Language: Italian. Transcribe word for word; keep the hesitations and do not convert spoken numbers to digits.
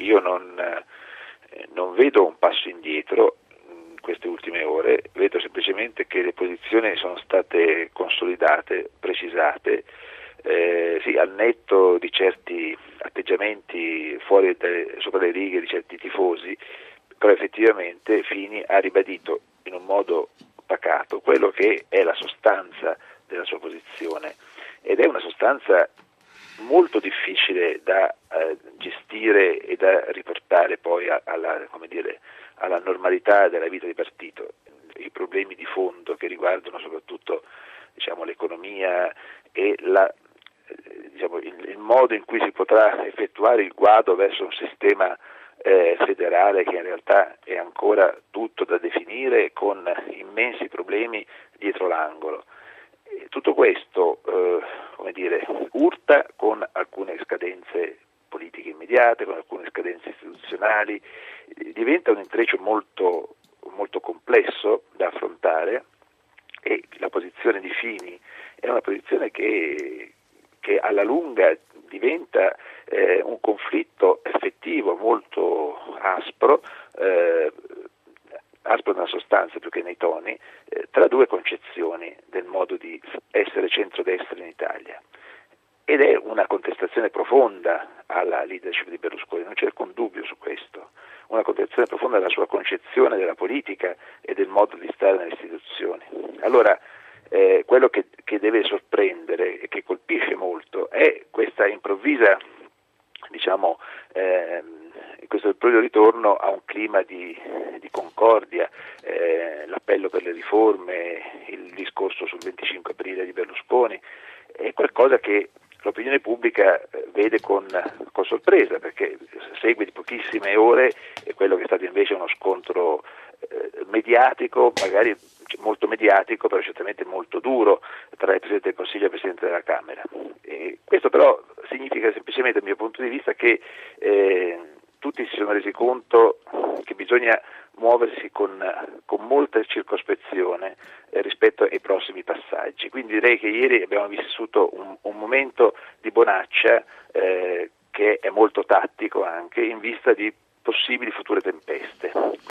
io non, eh, non vedo un passo indietro in queste ultime ore, vedo semplicemente che le posizioni sono state consolidate, precisate, eh, sì, al netto di certi atteggiamenti fuori de, sopra le righe di certi tifosi, però effettivamente Fini ha ribadito in un modo pacato quello che è la sostanza della sua posizione, ed è una sostanza molto difficile da eh, gestire e da riportare poi a, alla, come dire, alla normalità della vita di partito. I problemi di fondo che riguardano soprattutto, diciamo, l'economia e la, eh, diciamo, il, il modo in cui si potrà effettuare il guado verso un sistema eh, federale che in realtà è ancora tutto da definire, con immensi problemi dietro l'angolo. Tutto questo, eh, come dire, urta con alcune scadenze politiche immediate, con alcune scadenze istituzionali, diventa un intreccio molto, molto complesso da affrontare, e la posizione di Fini è una posizione che, che alla lunga diventa eh, un conflitto effettivo molto aspro, eh, aspro nella sostanza più che nei toni, eh, tra due concezioni del modo di essere centrodestra in Italia. Ed è una contestazione profonda alla leadership di Berlusconi, non c'è alcun dubbio su questo, una contestazione profonda della sua concezione della politica e del modo di stare nelle istituzioni. Allora, eh, quello che, che deve sorprendere e che colpisce molto è questa improvvisa, diciamo, eh, questo improvviso ritorno a un clima di, di concordia, eh, l'appello per le riforme, il discorso sul venticinque aprile di Berlusconi, è qualcosa che l'opinione pubblica vede con, con sorpresa, perché segue di pochissime ore quello che è stato invece uno scontro eh, mediatico, magari molto mediatico, però certamente molto duro, tra il Presidente del Consiglio e il Presidente della Camera. E questo però significa semplicemente, dal mio punto di vista, che eh, tutti si sono resi conto che bisogna muoversi con, con molta circospezione eh, rispetto ai prossimi passaggi. Quindi direi che ieri abbiamo vissuto un, un momento di bonaccia eh, che è molto tattico anche in vista di possibili future tempeste.